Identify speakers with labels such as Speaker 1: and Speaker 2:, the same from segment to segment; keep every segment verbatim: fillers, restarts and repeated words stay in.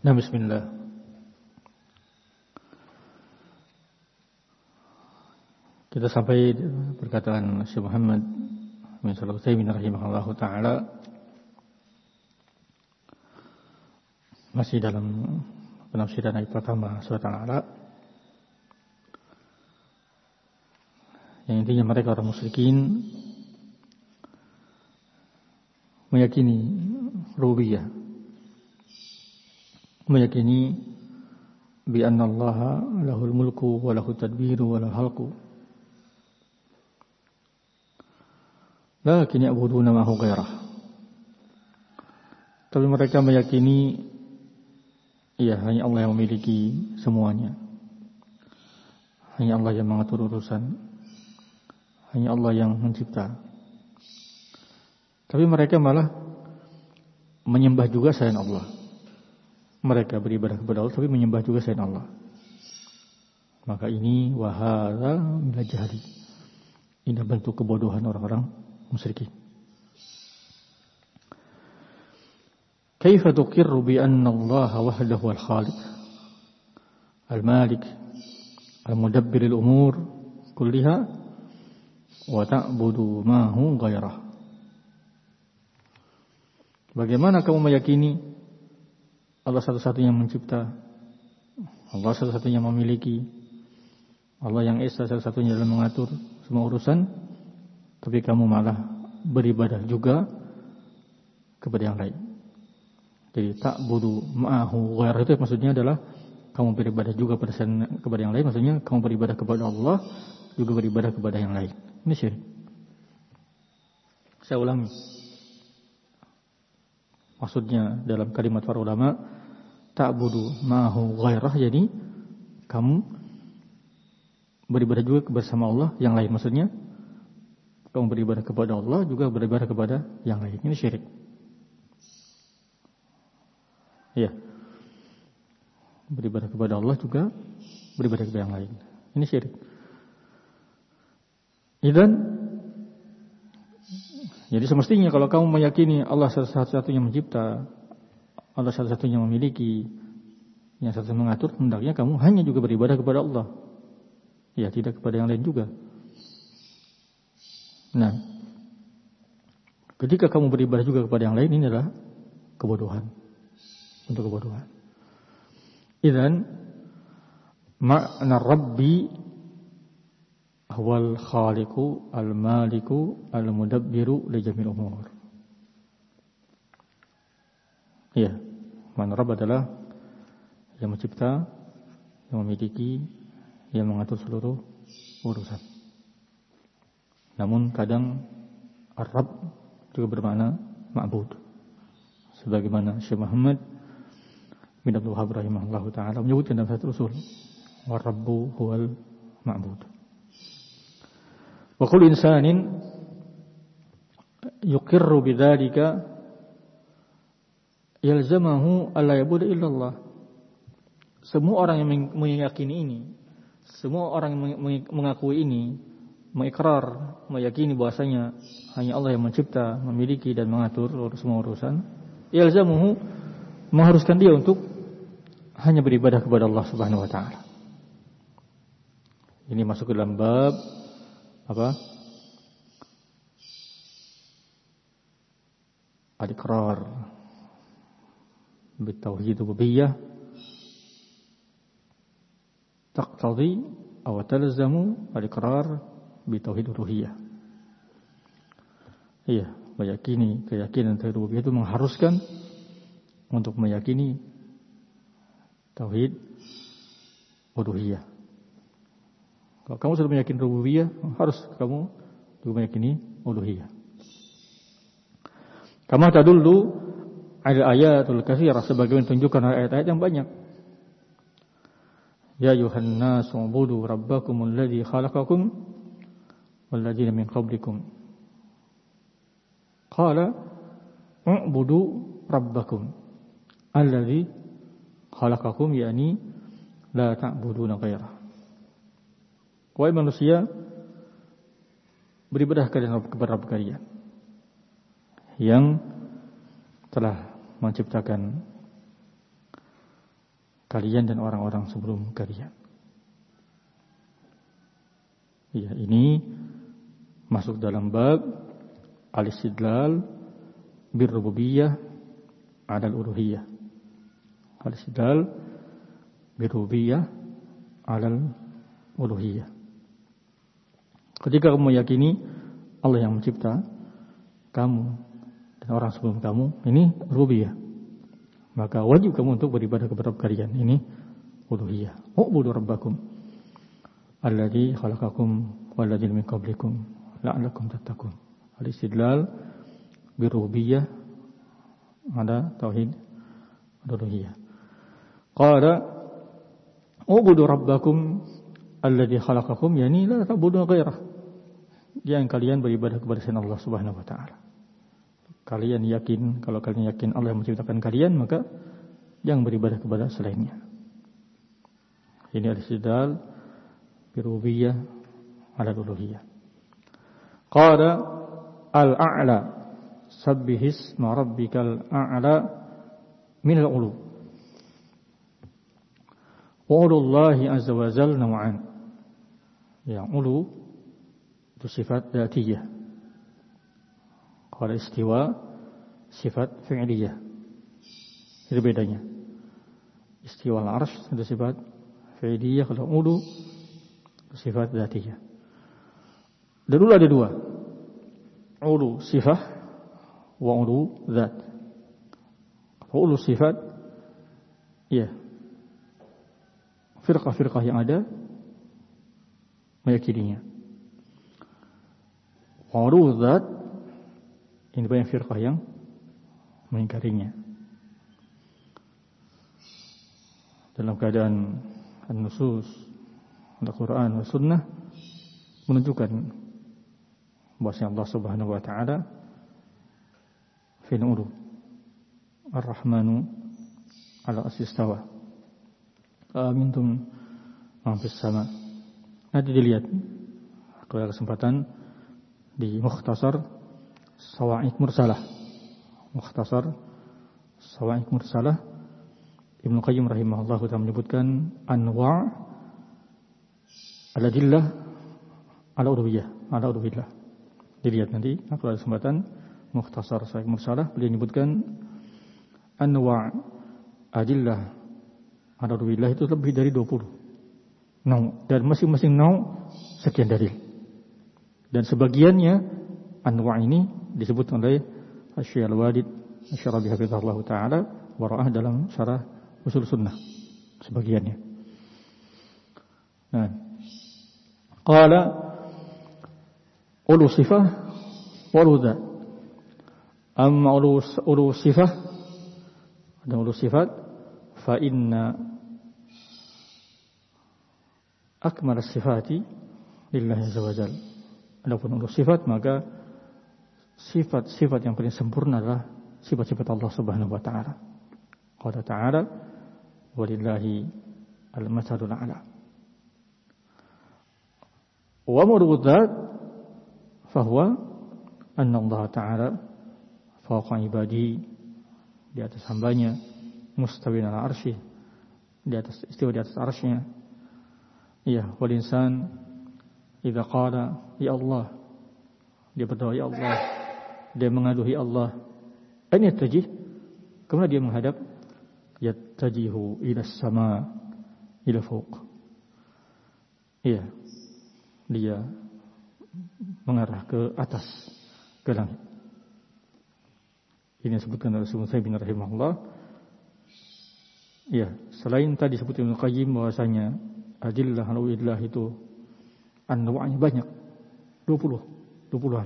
Speaker 1: Nah, bismillah. Kita sampai perkataan Syekh Muhammad bin Shalih Al-Utsaimin rahimahullahu taala masih dalam penafsiran ayat pertama surat Al-A'la, yang intinya mereka orang musyrikin meyakini rububiyah, meyakini bi anna Allah lahul mulku wa lahut tadbiru wa lahul khalqu, lakin ya'buduna ma hu ghairah. Tapi mereka meyakini ya hanya Allah yang memiliki semuanya, hanya Allah yang mengatur urusan, hanya Allah yang mencipta. Tapi mereka malah menyembah juga selain Allah. Mereka beribadah kepada Allah tapi menyembah juga selain Allah. Maka ini wahada minal jahli. Ini bentuk kebodohan orang-orang musyrikin. Kaifa tuqirru bi anna Allah wahdahu al-khaliq al-malik al-mudabbir al-umur kulliha wa ta'budu ma hu ghairah. Bagaimana kamu meyakini Allah satu-satunya mencipta, Allah satu-satunya memiliki, Allah yang esa satu-satunya dalam mengatur semua urusan, tapi kamu malah beribadah juga kepada yang lain. Jadi ta'budu ma'ahu ghairah itu maksudnya adalah kamu beribadah juga kepada yang lain, maksudnya kamu beribadah kepada Allah juga beribadah kepada yang lain. Ini syirik. Saya ulangi. Maksudnya dalam kalimat para ulama, ta'budu ma'ahu ghairah, jadi kamu beribadah juga bersama Allah yang lain. Maksudnya kamu beribadah kepada Allah juga beribadah kepada yang lain. Ini syirik. Ya. Beribadah kepada Allah juga beribadah kepada yang lain. Ini syirik. Dan jadi semestinya kalau kamu meyakini Allah satu-satunya mencipta, Allah satu-satunya memiliki, yang satu-satunya mengatur, hendaknya kamu hanya juga beribadah kepada Allah. Ya, tidak kepada yang lain juga. Nah, ketika kamu beribadah juga kepada yang lain, ini adalah kebodohan. Untuk kebodohan. Idzan makna Rabbi huwal khaliqu al-maliku al-mudabbiru li jamil umur. Ya, makna Rabb adalah yang mencipta, yang memiliki, yang mengatur seluruh urusan. Namun kadang Ar-Rabb juga bermakna ma'bud. Sebagaimana Syekh Muhammad bin Abdul Wahhab rahimahullahu taala menyebutkan dalam satu usul, war-rabbu huwal ma'bud. Wa kullu insanin yuqirru bidzalika yalzamahu alla yabuda illa Allah. Semua orang yang meyakini ini, semua orang yang mengakui ini, mengikrar, meyakini bahwasanya hanya Allah yang mencipta, memiliki dan mengatur semua urusan, yalzamuhu, mengharuskan dia untuk hanya beribadah kepada Allah Subhanahu wa taala. Ini masuk ke dalam bab apa? Al-iqrar bitauhid rububiyyah taqtadi aw talzamu al-iqrar bitauhid uluhiyah. Iya, meyakini keyakinan tauhid rububiyah itu mengharuskan untuk meyakini tauhid uluhiyah. Kalau kamu sudah meyakini rububiyah, harus kamu juga meyakini uluhiyah. Kama tadullu ada ayatul katsirah, sebagaimana tunjukkan ayat-ayat yang banyak. Ya ayuhan nasu ubudu rabbakumul ladzi khalaqakum wal ladzina min qablikum. Qala ubudu rabbakum alladzi khalaqakum, yakni la ta'buduna ghairah. Wahai manusia, beribadah kepada Rabb kalian yang telah menciptakan kalian dan orang-orang sebelum kalian. Ya, ini masuk dalam bab al-istidlal bir-rububiyyah 'ala al-uluhiyyah. Al-istidlal bir-rububiyyah 'ala al-uluhiyyah. Ketika kamu meyakini Allah yang mencipta kamu dan orang sebelum kamu, ini rububiyah, maka wajib kamu untuk beribadah kepada kalian. Ini uluhiyah. U'budu rabbakum alladzi khalaqakum walladzina min qablikum la'allakum tattaqun. Al-istidlal birububiyah ada tauhid uluhiyah. Qala u'budu rabbakum alladzi khalaqakum, yani la ta'budu ghairah. Yang kalian beribadah kepada selain Allah Subhanahu wa taala. Kalian yakin, kalau kalian yakin Allah yang menciptakan kalian, maka jangan beribadah kepada selainnya. Ini al-istidlal birububiyah 'ala al-uluhiyah. Qala al-a'la sabbih isma rabbikal a'la min al-ulu. Wa ulullahi azza wa jalla naw'an. Ya, ulu itu sifat dzatiyah. Kalau istiwa sifat fi'liyah. Itu bedanya. Istiwa al-'arsy itu sifat fi'liyah, kalau ulu sifat dzatiyah. Dan ulu ada dua. Ulu sifat wa ulu dzat. Ulu sifat, ya, firqah-firqah yang ada meyakininya. Ulu dzat, ini banyak firqah yang mengingkarinya. Dalam keadaan an-nusus Al-Quran wa Sunnah menunjukkan bahwa Allah Subhanahu wa taala fil ulu Ar-Rahmanu ala as-istawa amintum man fis sama. Nanti dilihat kalau ada kesempatan di Mukhtasar Sawa'iq Mursalah. Mukhtasar Sawa'iq Mursalah, Ibnu Qayyim rahimahullahu ta'ala menyebutkan anwa' al-adillah ala uluhiyah, ala uluhillah. Dilihat nanti kalau ada kesempatan Mukhtasar Sawa'iq Mursalah, beliau menyebutkan anwa' adillah ala uluhillah itu lebih dari dua puluh. Nau, dan masing-masing nau sekian dalil. Dan sebagiannya anwa' ini disebut oleh Asy-Syaikh Al-Wadid Asy-Syarabi hafizahullah taala wara'ah dalam syarah Ushul Sunnah sebagiannya. Nah, qala ulu sifah wa ulu dzat. Amma ulu ulu sifah dan ulu sifat fa inna akmal as-sifati lillahi azza wa jalla. Adapun ulu sifat, maka sifat-sifat yang paling sempurna adalah sifat-sifat Allah Subhanahu wa taala. Qala ta'ala walillahi al-mathalul a'la. Wa murghudhat fahuwa anna Allah ta'ala fawqa ibadihi, di atas hambanya, mustawin ala arsy, di atas istiwa di atas arsy-Nya. Ya, wal insan idza qala ya Allah, dia berdoa ya Allah, dia mengaduhi Allah, an yatajih, kemana dia menghadap? Yattajihu ila sama, ila fawq. Iya, dia mengarah ke atas, ke langit. Ini disebutkan oleh Syekh bin rahimahullah. Iya, selain tadi disebut Ibnu Qayyim bahwasanya adillah al-illah itu anwa'nya banyak, dua puluh, dua puluhan.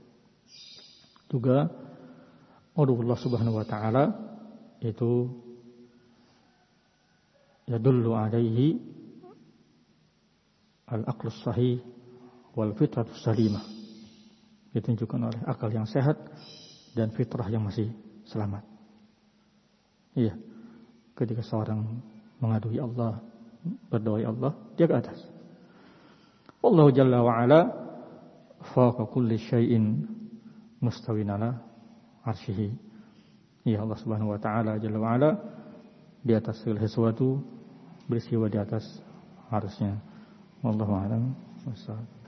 Speaker 1: Juga Allah Subhanahu wa taala itu yadullu alaihi al-aqlus sahih wal fitratus salimah. Ditunjukkan oleh akal yang sehat dan fitrah yang masih selamat. Iya, ketika seorang mengaduhi Allah, berdoa Allah, dia ke atas. Wallahu jalla wa ala fawqa kulli syai'in mustawin ala arsyihi. Ya, Allah Subhanahu wa taala jalla wa ala di atas segala sesuatu beristiwa di atas arsy-Nya. Wallahu a'lam. Wassalam.